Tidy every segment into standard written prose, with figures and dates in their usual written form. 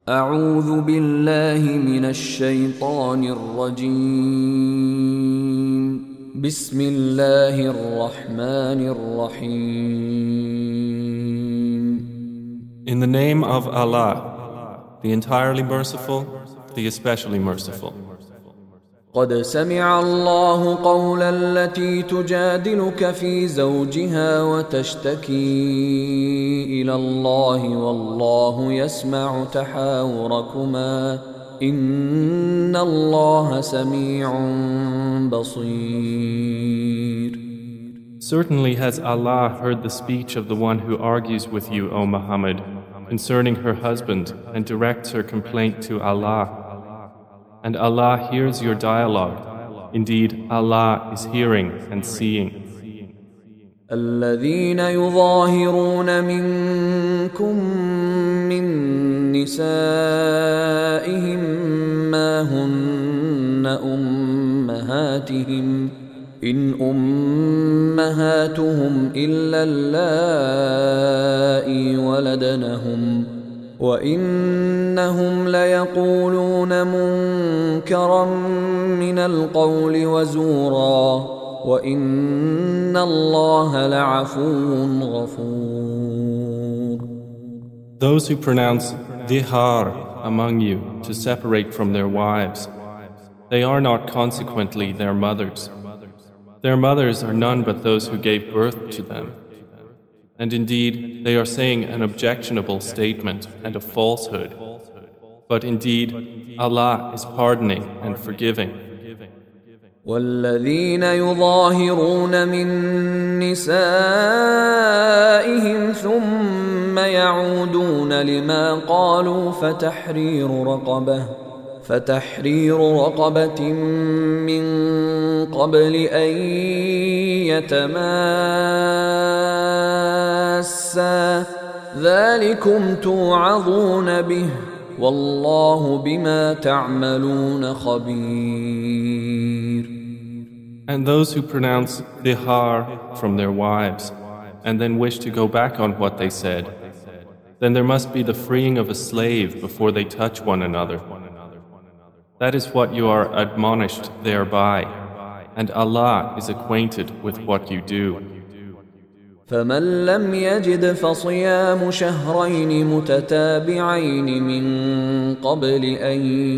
أعوذ بالله من الشيطان الرجيم بسم الله الرحمن الرحيم In the name of Allah, the entirely merciful, the especially merciful. قد سمع الله قول التي تجادلك في زوجها وتشتكي إلى الله والله يسمع تحاوركما إن الله سميع بصير. Certainly has Allah heard the speech of the one who argues with you, O Muhammad, concerning her husband and directs her complaint to Allah. And Allah hears your dialogue. Indeed, Allah is hearing and seeing. الذين يظاهرون منكم من نسائهم ما هن أمهاتهم إن أمهاتهم إلا اللائي ولدنهم وإنهم ليقولون منكرا من القول وزورا وإن الله لعفو غفور. Those who pronounce dihar among you to separate from their wives, they are not consequently their mothers. Their mothers are none but those who gave birth to them. And indeed, they are saying an objectionable statement and a falsehood. But indeed, Allah is pardoning and forgiving. والذين يظاهرون من نسائهم ثم يعودون لما قالوا فتحرير رقبة من قبل أن يتماسا ذلكم توعظون به والله بما تعملون خبير. And those who pronounce dihar from their wives and then wish to go back on what they said, then there must be the freeing of a slave before they touch one another. That is what you are admonished thereby, and Allah is acquainted with what you do. فمن لم يجد فصيام شهرين متتابعين من قبل أن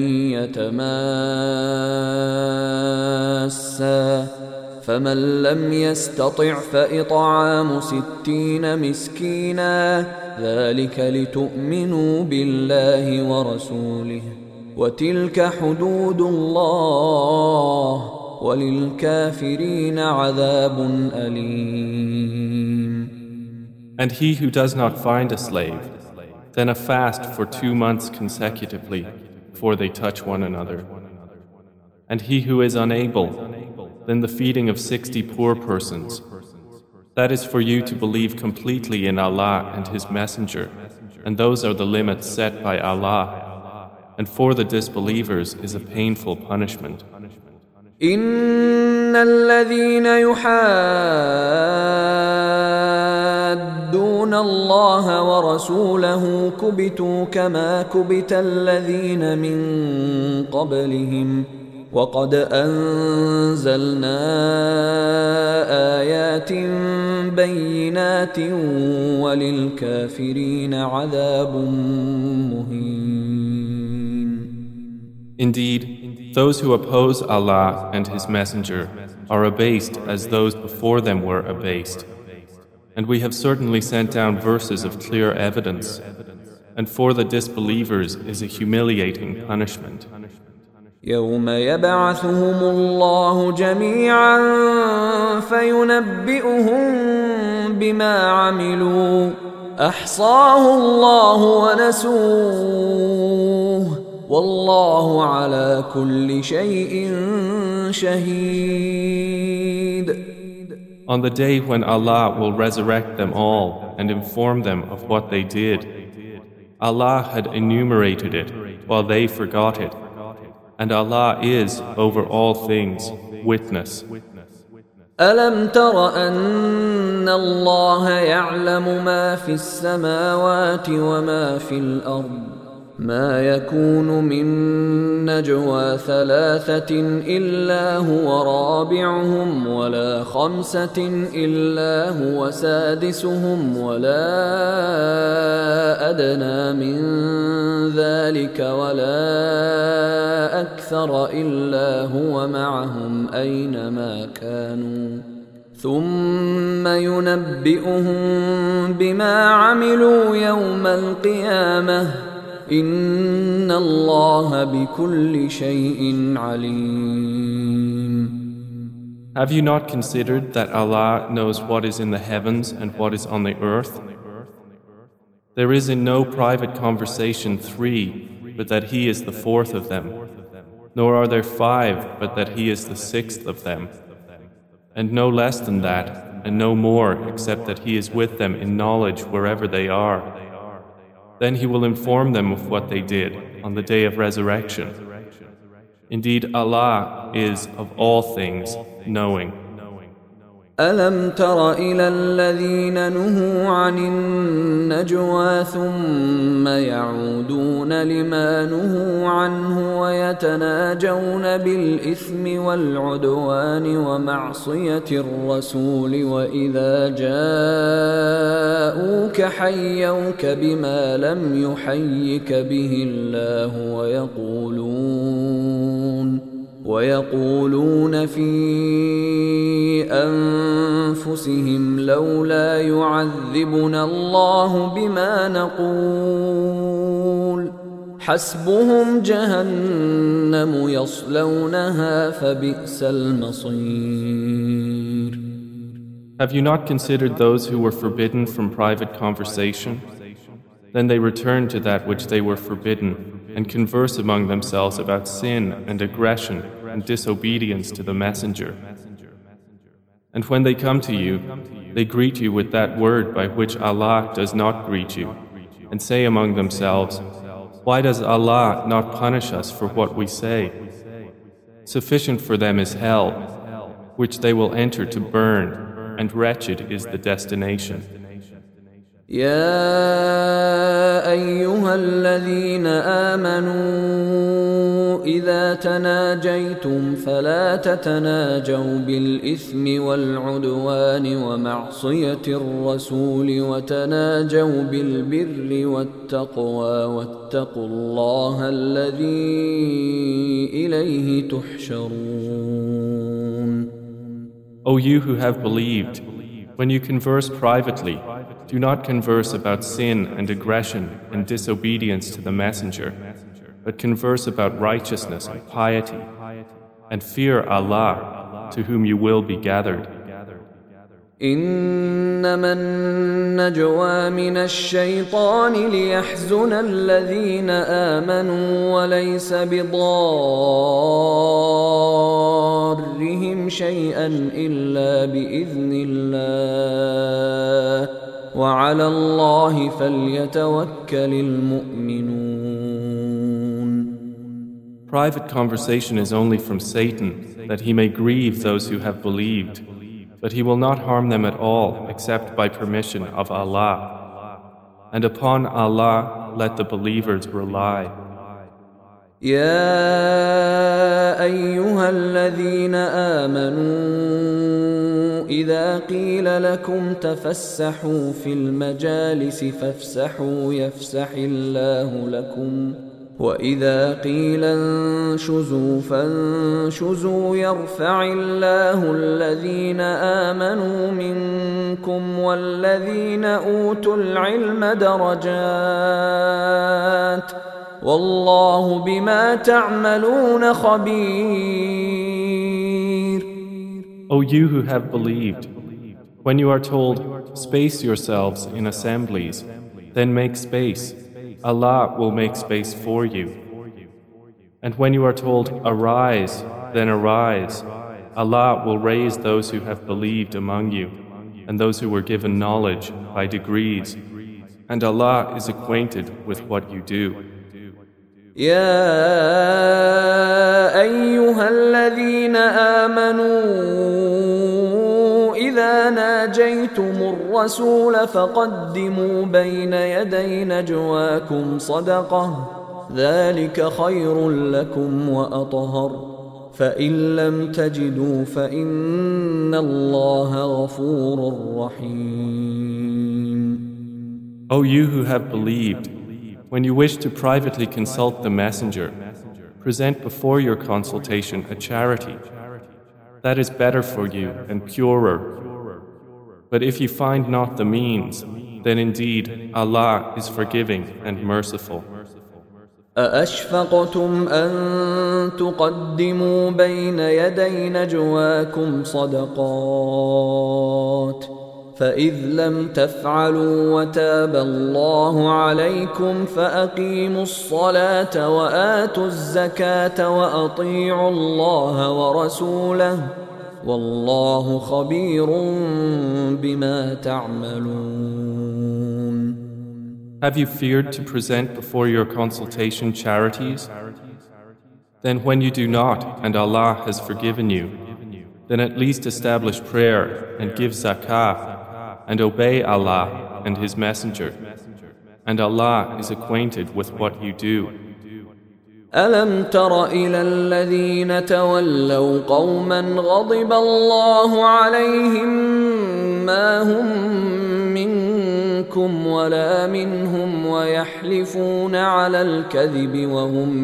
يتماسا فمن لم يستطع فإطعام 60 مسكينا ذلك لتؤمنوا بالله ورسوله وتلك حدود الله وَلِلْكَافِرِينَ عَذَابٌ أَلِيمٌ. And he who does not find a slave, then a fast for 2 months consecutively before they touch one another. And he who is unable, then the feeding of 60 poor persons. That is for you to believe completely in Allah and His Messenger, and those are the limits set by Allah. And for the disbelievers is a painful punishment. إن الذين يحادون الله ورسوله كبتوا كما كبت الذين من قبلهم وقد أنزلنا آيات بينات وللكافرين عذاب مهين. Indeed, those who oppose Allah and His Messenger are abased as those before them were abased. And we have certainly sent down verses of clear evidence, and for the disbelievers is a humiliating punishment. يوم يبعثهم الله جميعا فينبئهم بما عملوا أحصاه الله ونسوه والله على كل شيء شهيد. On the day when Allah will resurrect them all and inform them of what they did, Allah had enumerated it while they forgot it, and Allah is over all things witness. ألم تر أن الله يعلم ما في السماوات وما في الأرض ما يكون من نجوى ثلاثة إلا هو رابعهم ولا خمسة إلا هو سادسهم ولا أدنى من ذلك ولا أكثر إلا هو معهم أينما كانوا ثم ينبئهم بما عملوا يوم القيامة إن الله بكل شيء عليم. Have you not considered that Allah knows what is in the heavens and what is on the earth? There is in no private conversation 3, but that He is the 4th of them, nor are there 5, but that He is the 6th of them, and no less than that, and no more, except that He is with them in knowledge wherever they are. Then He will inform them of what they did on the day of resurrection. Indeed, Allah is of all things knowing. ألم تر إلى الذين نهوا عن النجوى ثم يعودون لما نهوا عنه ويتناجون بالإثم والعدوان ومعصية الرسول وإذا جاءوك حيوك بما لم يحيك به الله ويقولون في أنفسهم لولا يعذبنا الله بما نقول حسبهم جهنم يصلونها فبئس المصير. Have you not considered those who were forbidden from private conversation? Then they return to that which they were forbidden and converse among themselves about sin and aggression and disobedience to the Messenger. And when they come to you, they greet you with that word by which Allah does not greet you, and say among themselves, "Why does Allah not punish us for what we say?" Sufficient for them is hell, which they will enter to burn, and wretched is the destination. يا أيها الذين آمنوا إذا تناجيتم فلا تتناجوا بالإثم والعدوان ومعصية الرسول وتناجوا بالبر والتقوى واتقوا الله الذي إليه تحشرون. O you who have believed, when you converse privately, do not converse about sin and aggression and disobedience to the Messenger, but converse about righteousness and piety, and fear Allah, to whom you will be gathered. إنما النجوى من الشيطان ليحزن الذين آمنوا وليس بضارهم شيئا إلا بإذن الله وعلى الله فليتوكل المؤمنون. Private conversation is only from Satan, that he may grieve those who have believed, but he will not harm them at all except by permission of Allah. And upon Allah let the believers rely. يا أيها الذين آمنوا إذا قيل لكم تفسحوا في المجالس فافسحوا يفسح الله لكم وإذا قيل انشزوا فانشزوا يرفع الله الذين آمنوا منكم والذين أوتوا العلم درجات والله بما تعملون خبير. O you who have believed, when you are told, space yourselves in assemblies, then make space. Allah will make space for you. And when you are told, arise, then arise. Allah will raise those who have believed among you, and those who were given knowledge by degrees. And Allah is acquainted with what you do. يا أيها الذين آمنوا إذا ناجيتم الرسول فقدموا بين يدي نجواكم صدقة ذلك خير لكم وأطهر فإن لم تجدوا فإن الله غفور رحيم. O you who have believed, when you wish to privately consult the messenger, present before your consultation a charity. That is better for you and purer. But if you find not the means, then indeed Allah is forgiving and merciful. أأشفقتم أن تقدموا بين يدي نجواكم صدقات فإذ لم تفعلوا وتاب الله عليكم فأقيموا الصلاة وآتوا الزكاة وأطيعوا الله ورسوله والله خبير بما تعملون. Have you feared to present before your consultation charities? Then when you do not, and Allah has forgiven you, then at least establish prayer and give zakah and obey Allah and His Messenger. And Allah is acquainted with what you do. ألم تر إلى الذين تولوا قوما غضب الله عليهم ما هم منكم ولا منهم ويحلفون على الكذب وهم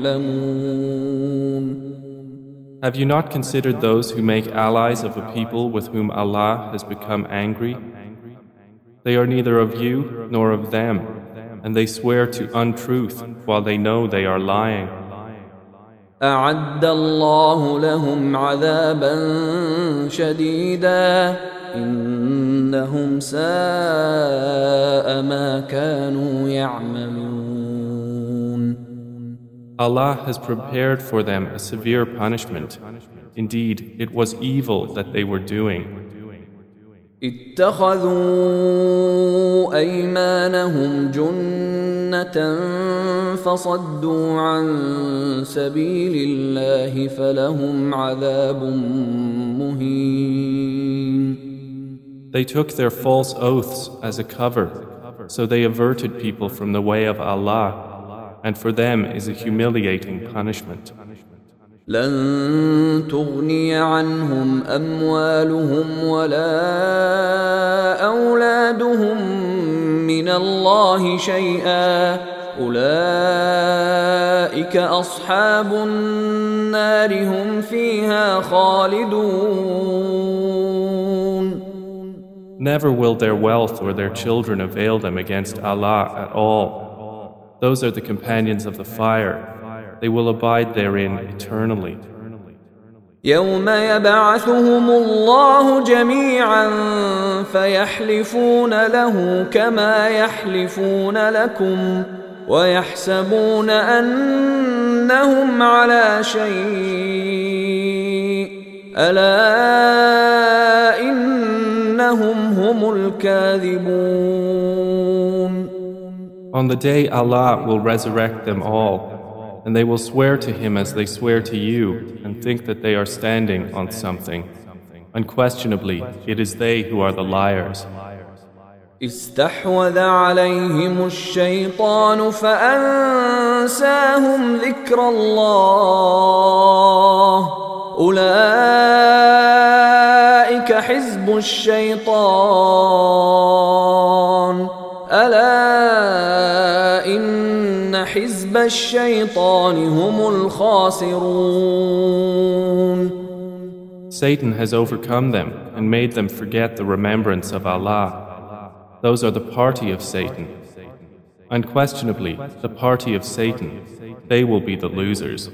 يعلمون. Have you not considered those who make allies of a people with whom Allah has become angry? They are neither of you nor of them, and they swear to untruth while they know they are lying. أعد الله لهم عذابا شديدا إنهم ساء ما كانوا يعملون. Allah has prepared for them a severe punishment. Indeed, it was evil that they were doing. اتخذوا أيمانهم جنة فصدوا عن سبيل الله فلهم عذاب مهين. They took their false oaths as a cover, so they averted people from the way of Allah, and for them is a humiliating punishment. لن تغني عنهم أموالهم ولا أولادهم من الله شيئا أولئك أصحاب النار هم فيها خالدون. Never will their wealth or their children avail them against Allah at all. Those are the companions of the fire. They will abide therein eternally. يوم يبعثهم الله جميعا فيحلفون له كما يحلفون لكم ويحسبون أنهم على شيء ألا إنهم هم الكاذبون. On the day Allah will resurrect them all, and they will swear to Him as they swear to you and think that they are standing on something. Unquestionably, it is they who are the liars. استحوذ عليهم الشيطان فأنساهم ذكر الله أولئك حزب الشيطان ألا إن حزب الشيطان هم الخاسرون. Satan has overcome them and made them forget the remembrance of Allah. Those are the party of Satan. Unquestionably, the party of Satan, they will be the losers.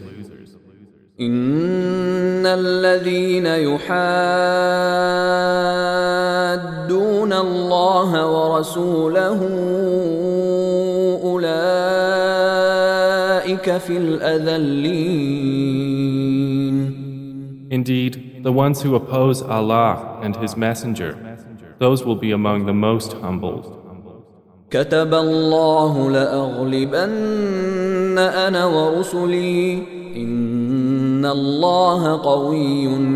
إن الذين يحادون الله ورسوله أولئك في الأذلين. Indeed, the ones who oppose Allah and His Messenger, those will be among the most humbled. كتب الله لأغلبن أنا ورسلي إن الله قوي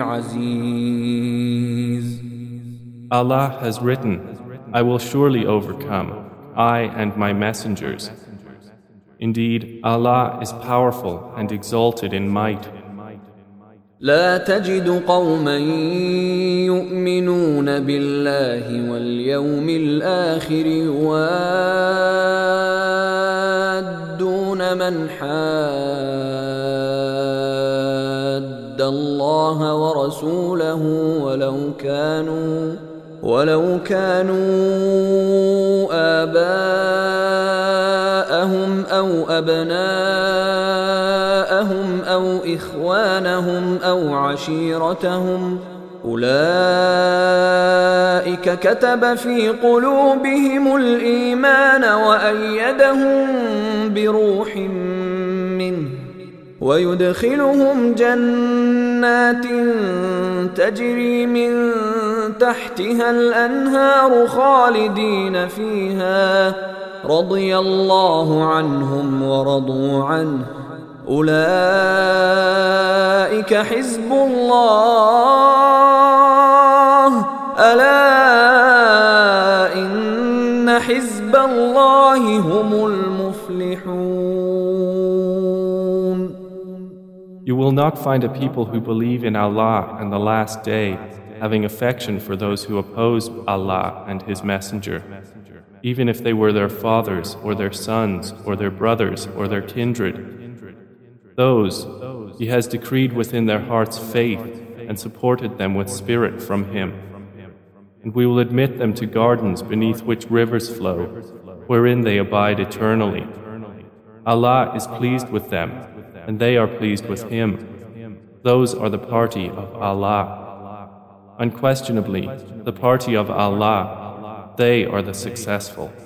عزيز. Allah has written, I will surely overcome, I and my messengers. Indeed, Allah is powerful and exalted in might. لا تجد قوما يؤمنون بالله واليوم الآخر يوادون من حاد الله ورسوله ولو كانوا آباءهم أو أبناءهم أو إخوانهم أو عشيرتهم أولئك كتب في قلوبهم الإيمان وأيدهم بروح منه ويدخلهم جنات تجري من تحتها الأنهار خالدين فيها رضي الله عنهم ورضوا عنه أولئك حزب الله ألا إن حزب الله هم المفلحون. You will not find a people who believe in Allah and the last day having affection for those who oppose Allah and His Messenger, even if they were their fathers or their sons or their brothers or their kindred. Those He has decreed within their hearts faith and supported them with spirit from Him. And we will admit them to gardens beneath which rivers flow, wherein they abide eternally. Allah is pleased with them, and they are pleased with Him. Those are the party of Allah. Unquestionably, the party of Allah, they are the successful.